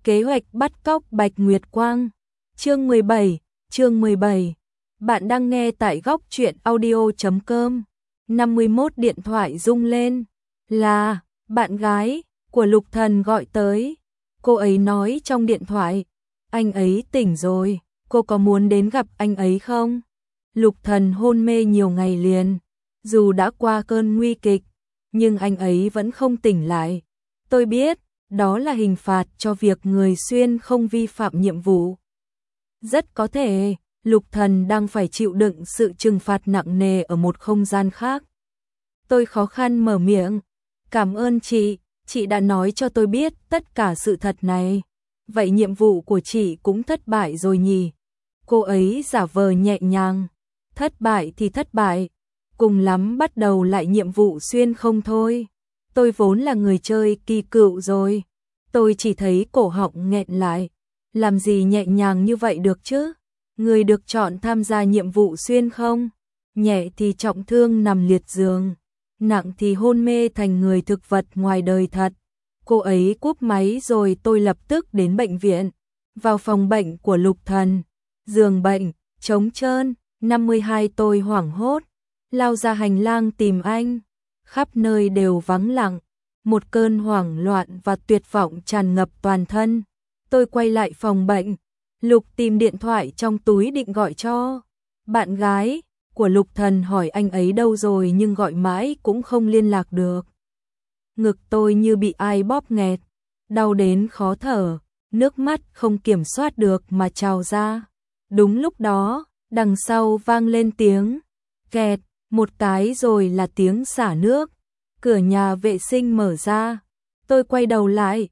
Kế hoạch bắt cóc Bạch Nguyệt Quang. Chương 17. Bạn đang nghe tại góc truyện audio.com. 51 điện thoại rung lên. Là bạn gái của Lục Thần gọi tới. Cô ấy nói trong điện thoại, anh ấy tỉnh rồi, cô có muốn đến gặp anh ấy không? Lục Thần hôn mê nhiều ngày liền, dù đã qua cơn nguy kịch, nhưng anh ấy vẫn không tỉnh lại. Tôi biết, đó là hình phạt cho việc người xuyên không vi phạm nhiệm vụ. Rất có thể, Lục Thần đang phải chịu đựng sự trừng phạt nặng nề ở một không gian khác. Tôi khó khăn mở miệng, cảm ơn chị đã nói cho tôi biết tất cả sự thật này. Vậy nhiệm vụ của chị cũng thất bại rồi nhỉ? Cô ấy giả vờ nhẹ nhàng, thất bại thì thất bại, cùng lắm bắt đầu lại nhiệm vụ xuyên không thôi. Tôi vốn là người chơi kỳ cựu rồi, tôi chỉ thấy cổ họng nghẹn lại, làm gì nhẹ nhàng như vậy được chứ? Người được chọn tham gia nhiệm vụ xuyên không, nhẹ thì trọng thương nằm liệt giường, nặng thì hôn mê thành người thực vật ngoài đời thật. Cô ấy cúp máy rồi tôi lập tức đến bệnh viện, vào phòng bệnh của Lục Thần, giường bệnh, trống trơn, 52 tôi hoảng hốt, lao ra hành lang tìm anh, khắp nơi đều vắng lặng, một cơn hoảng loạn và tuyệt vọng tràn ngập toàn thân. Tôi quay lại phòng bệnh, Lục tìm điện thoại trong túi định gọi cho bạn gái của Lục Thần hỏi anh ấy đâu rồi nhưng gọi mãi cũng không liên lạc được. Ngực tôi như bị ai bóp nghẹt, đau đến khó thở, nước mắt không kiểm soát được mà trào ra. Đúng lúc đó, đằng sau vang lên tiếng kẹt, một cái rồi là tiếng xả nước. Cửa nhà vệ sinh mở ra. Tôi quay đầu lại,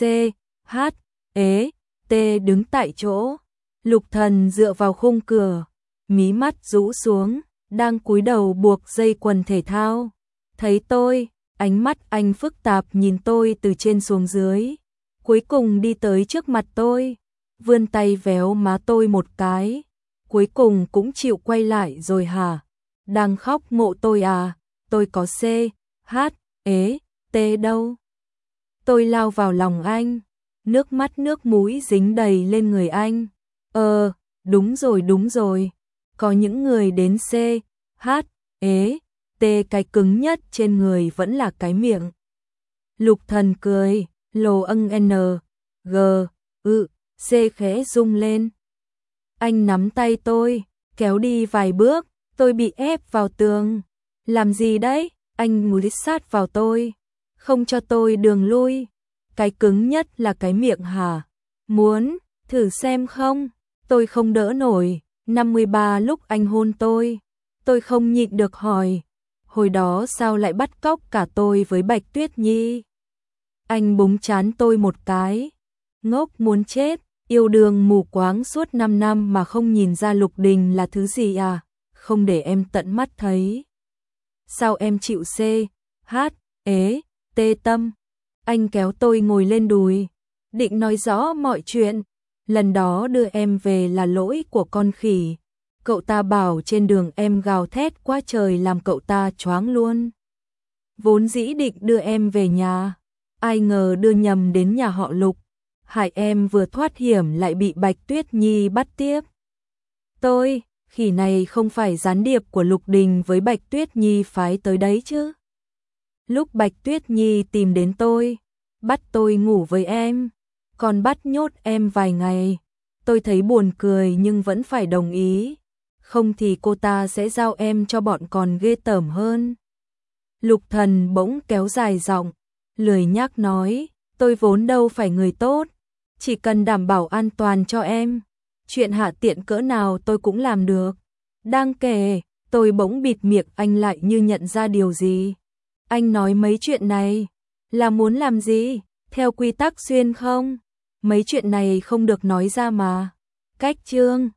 T đứng tại chỗ. Lục Thần dựa vào khung cửa, mí mắt rũ xuống, đang cúi đầu buộc dây quần thể thao. Thấy tôi, ánh mắt anh phức tạp nhìn tôi từ trên xuống dưới, cuối cùng đi tới trước mặt tôi, vươn tay véo má tôi một cái, cuối cùng cũng chịu quay lại rồi hả? Đang khóc mộ tôi à? Tôi có T đâu? Tôi lao vào lòng anh, nước mắt nước mũi dính đầy lên người anh. Đúng rồi, có những người đến cái cứng nhất trên người vẫn là cái miệng. Lục Thần cười, khẽ rung lên. Anh nắm tay tôi, kéo đi vài bước, tôi bị ép vào tường. Làm gì đấy? Anh múa sát vào tôi, không cho tôi đường lui. Cái cứng nhất là cái miệng hả? Muốn thử xem không? Tôi không đỡ nổi. 53 lúc anh hôn tôi không nhịn được hỏi, hồi đó sao lại bắt cóc cả tôi với Bạch Tuyết Nhi? Anh búng trán tôi một cái, ngốc muốn chết, yêu đương mù quáng suốt 5 năm mà không nhìn ra Lục Đình là thứ gì à? Không để em tận mắt thấy. Sao em chịu tâm? Anh kéo tôi ngồi lên đùi, định nói rõ mọi chuyện. Lần đó đưa em về là lỗi của con khỉ. Cậu ta bảo trên đường em gào thét quá trời làm cậu ta choáng luôn. Vốn dĩ định đưa em về nhà, ai ngờ đưa nhầm đến nhà họ Lục. Hại em vừa thoát hiểm lại bị Bạch Tuyết Nhi bắt tiếp. Tôi, khỉ này không phải gián điệp của Lục Đình với Bạch Tuyết Nhi phái tới đấy chứ. Lúc Bạch Tuyết Nhi tìm đến tôi, bắt tôi ngủ với em, còn bắt nhốt em vài ngày. Tôi thấy buồn cười nhưng vẫn phải đồng ý, không thì cô ta sẽ giao em cho bọn còn ghê tởm hơn. Lục Thần bỗng kéo dài giọng, lười nhác nói, tôi vốn đâu phải người tốt, chỉ cần đảm bảo an toàn cho em, chuyện hạ tiện cỡ nào tôi cũng làm được. Đang kể, tôi bỗng bịt miệng anh lại như nhận ra điều gì. Anh nói mấy chuyện này là muốn làm gì? Theo quy tắc xuyên không? Mấy chuyện này không được nói ra mà. Cách chương